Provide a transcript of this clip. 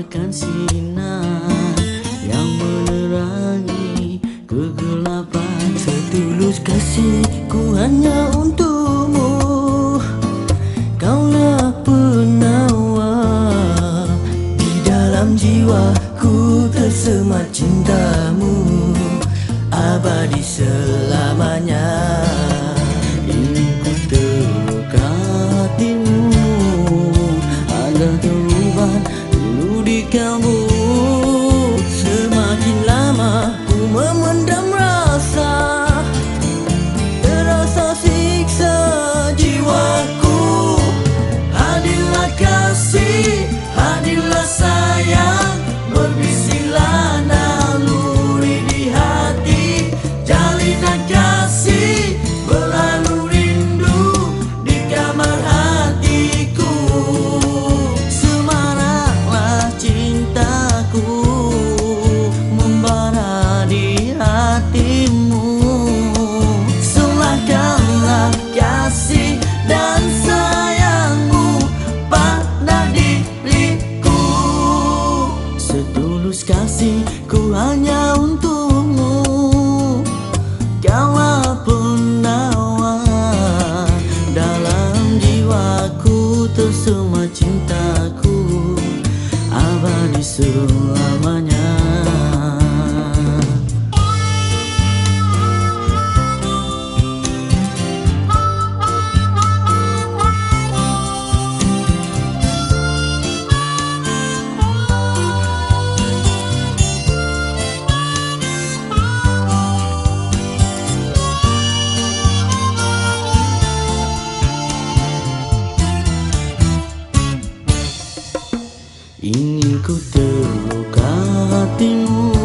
bagaikan sinar yang menerangi kegelapan. Setulus kasihku hanya untukmu, kaulah penawar. Di dalam jiwaku tersemat cintamu, abadi selamanya. Ingin ku terluka hatimu agar terubah dulu di kalbu. Semakin lama ku memendam rasa, terasa siksa jiwaku. Hadirlah kasih, hadirlah sayang, berbisiklah naluri di hati. Jalinan kasih berlalu rindu di kamar hatiku. Semaraklah cintaku membara di hatimu. Serahkanlah kasih dan sayangmu pada diriku. Setulus kasihku hanya untukmu, kaulah penawar. Dalam jiwaku tersemat cintaku, abadi selamanya. Ingin ku terluka hatimu